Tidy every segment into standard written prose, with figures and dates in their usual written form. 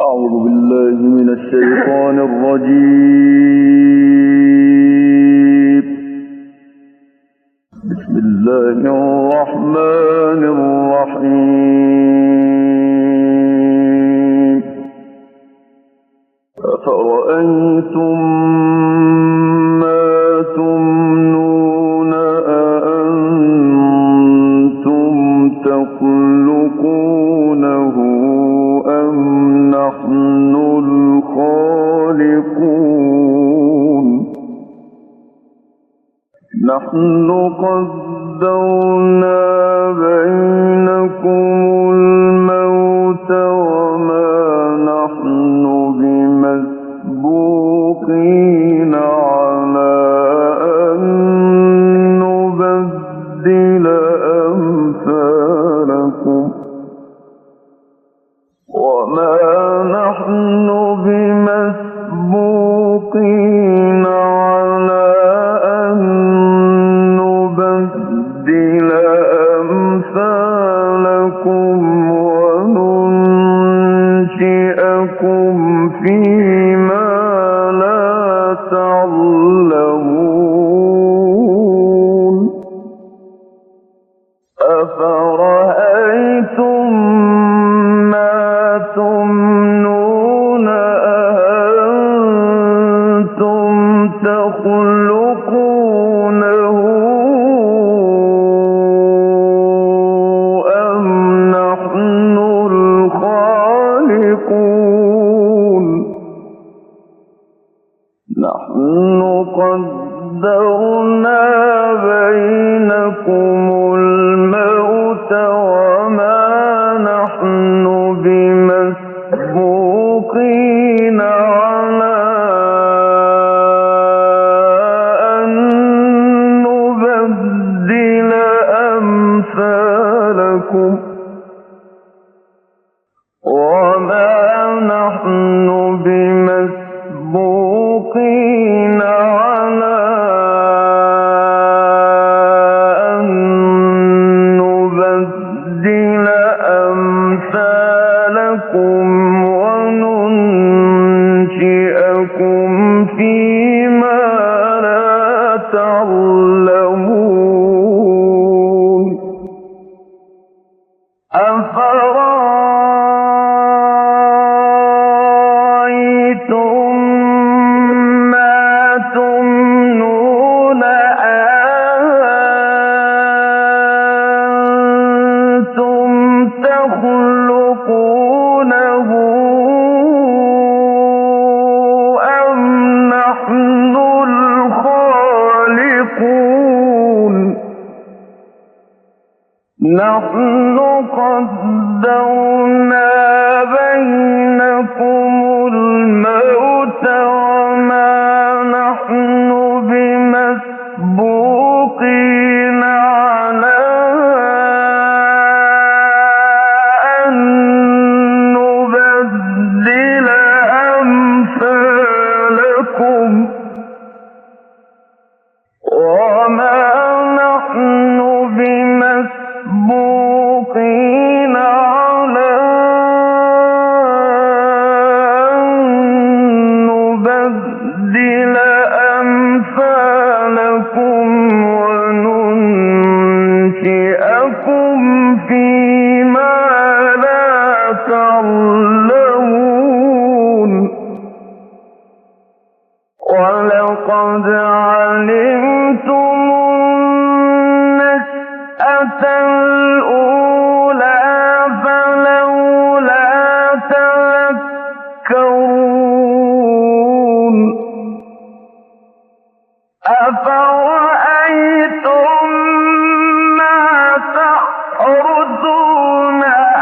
أعوذ بالله من الشيطان الرجيم. بسم الله الرحمن الرحيم. أفرأيتم ما تمنون أأنتم تخلقونه أم نحن الخالقون؟ نحن قدرنا بينكم الموت وما نحن بمسبوقين على أن نبدل أمثالكم وما نحن بمسبوقين على أن نبدل أمثالكم وننشئكم فيما لا تعلمون. أفرأيتم تمنون أأنتم تخلقونه أم نحن الخالقون؟ نحن قدرنا بينكم الموت وما نحن بمسبوقين على أن نبدل أمثالكم وما نحن بمسبوقين على أن نبدل أمثالكم وننشئكم فيما لا تعلمون. أفرأيتم ما تمنون أأنتم تخلقونه أم نحن الخالقون؟ نحن قدرنا بينكم الموت وما نحن بمسبوقين على أن نبدل أمثالكم وما نحن بمسبوقين على أن نبدل أمثالكم وننشئكم فيما لا تعلمون. ولقد علمتم النشأة الأولى فلولا تذكرون. أفرأيتم ما تحرثون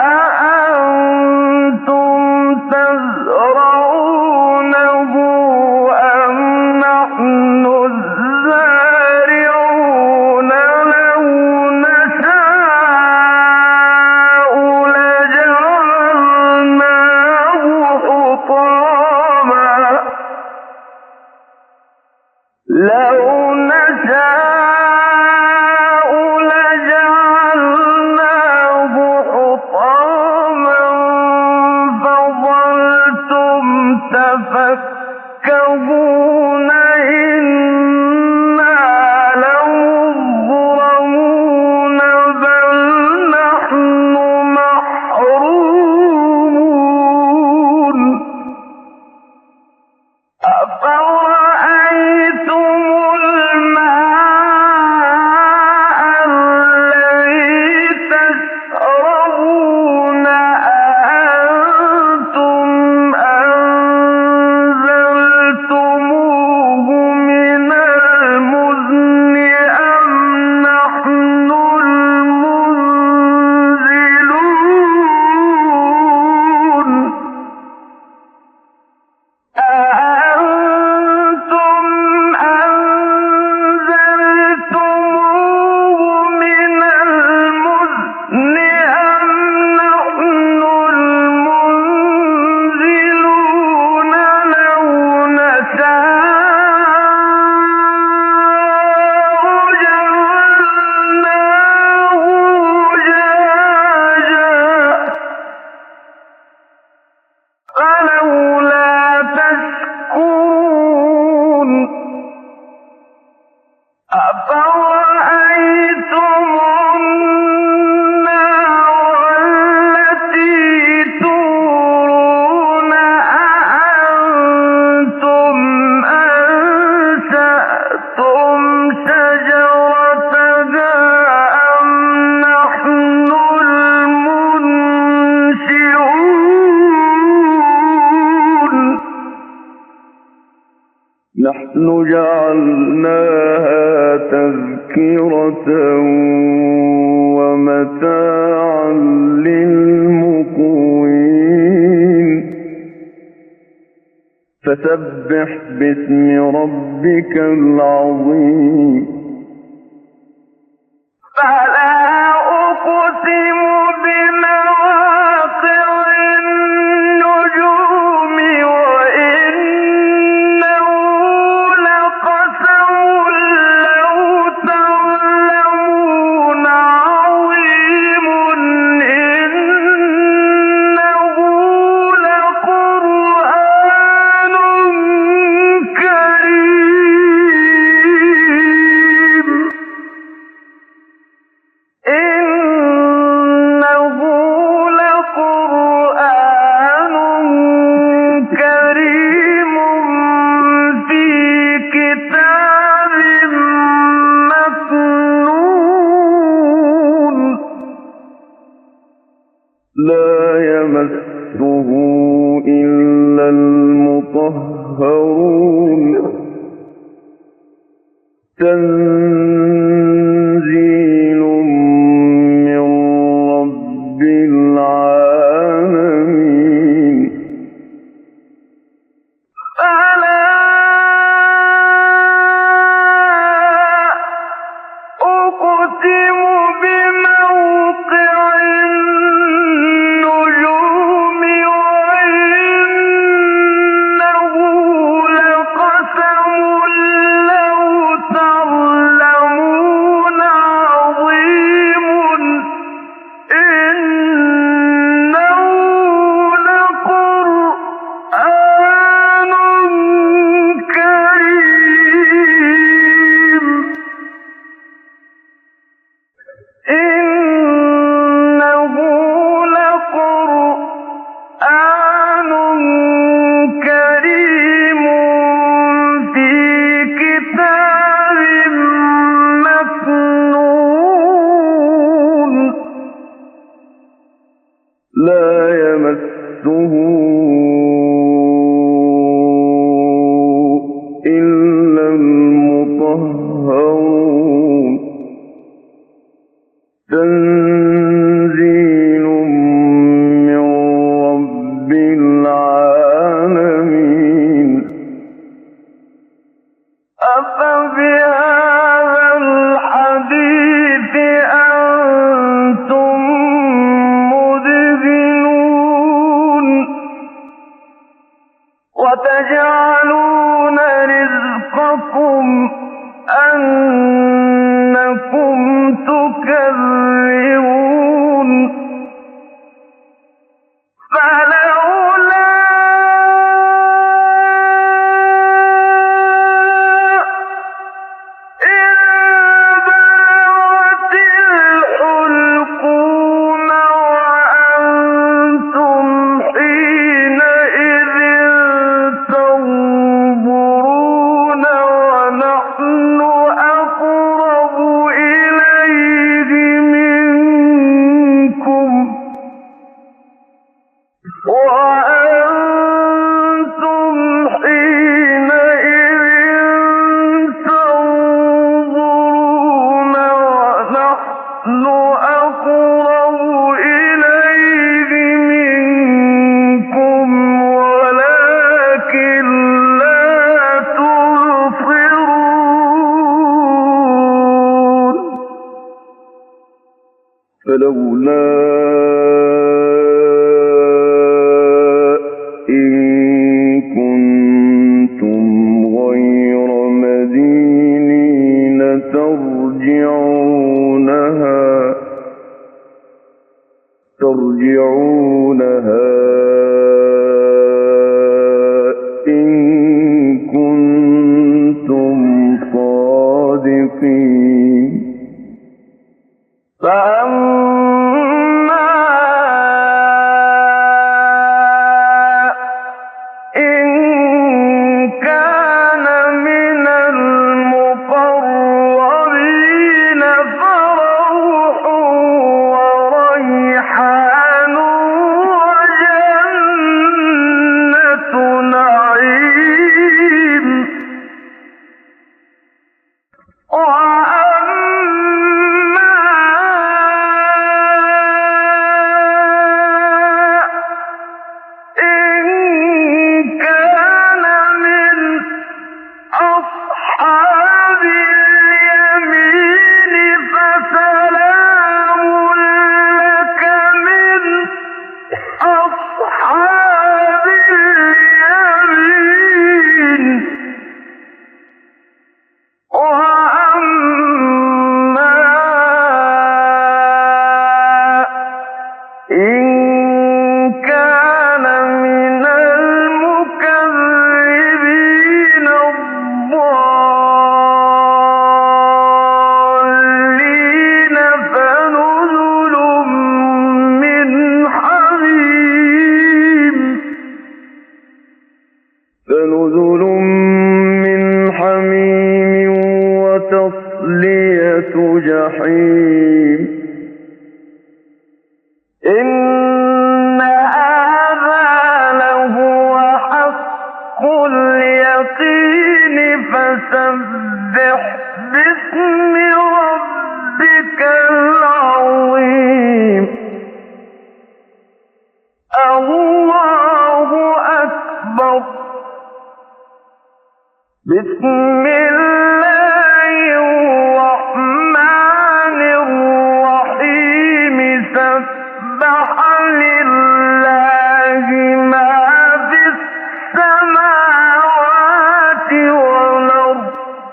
أأنتم تزرعونه أم نحن الزارعون؟ لو نشاء لجعلناه حطاما لو نشاء لجعلناه حطاما فظلتم تفكهون إنا لمغرمون بل نحن محرومون أفرأيتم الماء الذي تشربون أأنتم أنزلتموه من المزن أم نحن المنزلون أأنتم أنزلتموه من المزن أم نحن المنزلون لو نشاء جعلناه أجاجا فلولا تشكرون أفرأيتم النار التي تورون أأنتم أنشأتم شجرتها أم نحن المنشئون نحن جعلناها تذكرة ومتاعا للمقوين فسبح باسم ربك العظيم فلا أقسم بمواقع النجوم وإنه لقسم لو تعلمون عظيم إنه لقرآن كريم إنه لقرآن كريم في كتاب مكنون لا يمسه إلا المطهرون تنزيل من رب العالمين فلا أقسم بموقع النجوم وإنه لقسم لو تعلمون عظيم إنه لقرآن كريم إنه لقرآن كريم في كتاب مكنون لا يمسه إلا المطهرون تنزيل من رب العالمين أفبهذا الحديث أنتم مدهنون وتجعلون رزقكم أنكم تكذبون فلولا كنتم غير مدينين ترجعونها إن كنتم صادقين فأما إن كان من المقربين فروح وريحان وجنة نعيم فنزل من حميم وتصلية جحيم إن هذا لهو حق اليقين فسبح باسم ربك العظيم الله أكبر بسم الله الرحمن الرحيم سبح لله ما في السماوات والأرض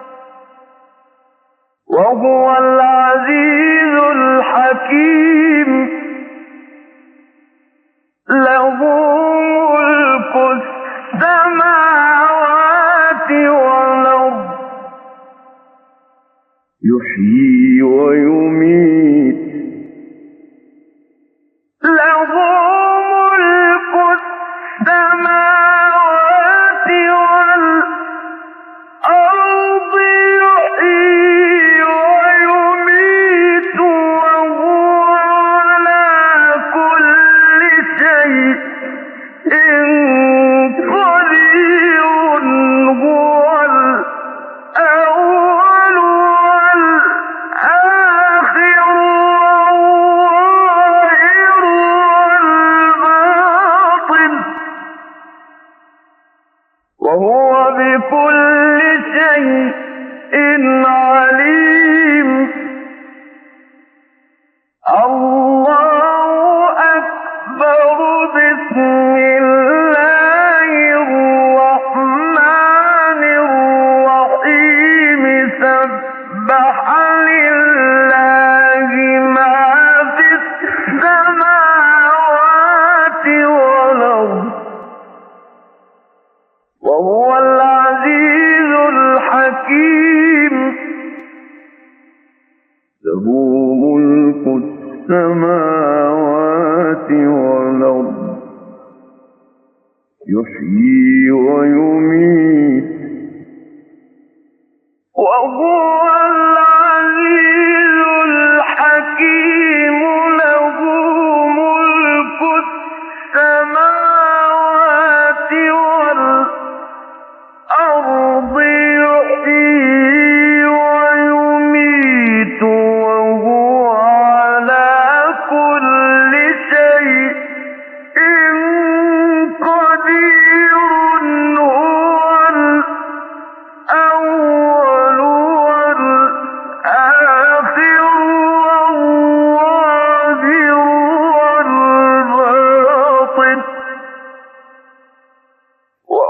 وهو العزيز الحكيم له ملك السماوات والأرض يحيي ويميت له ملك السماوات والأرض يحيي ويميت وهو على كل شيء قدير هو الأول والآخر والظاهر والباطن وهو بكل شيء عليم الله أكبر بسم الله الرحمن الرحيم سبح لله ما في السماوات والأرض وهو العزيز الحكيم له ملك السماوات والأرض يحيي ويميت وهو العزيز الحكيم له ملك السماوات والأرض يحيي ويميت وهو على كل شيء قدير هو الأول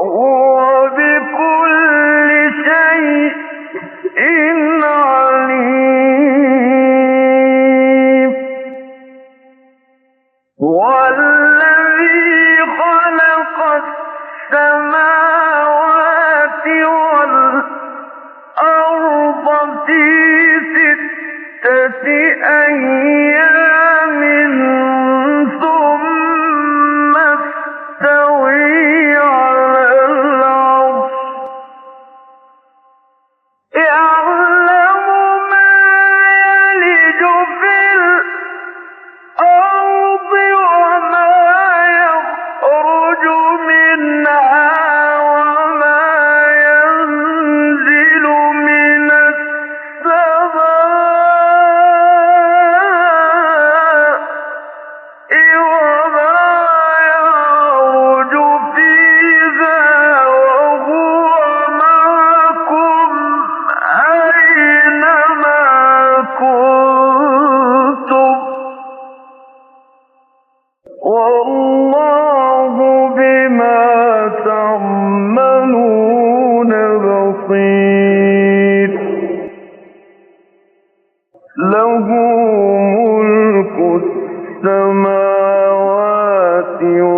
وهو بكل شيء عليم والذي خلق السماوات والأرض في 6 أيام ثم استوى على العرش يعلم ما يلج في الأرض وما يخرج منها وما ينزل من السماء وما يعرج فيها وهو معكم أينما كنتم والله بما تعملون بصير له ملك السماوات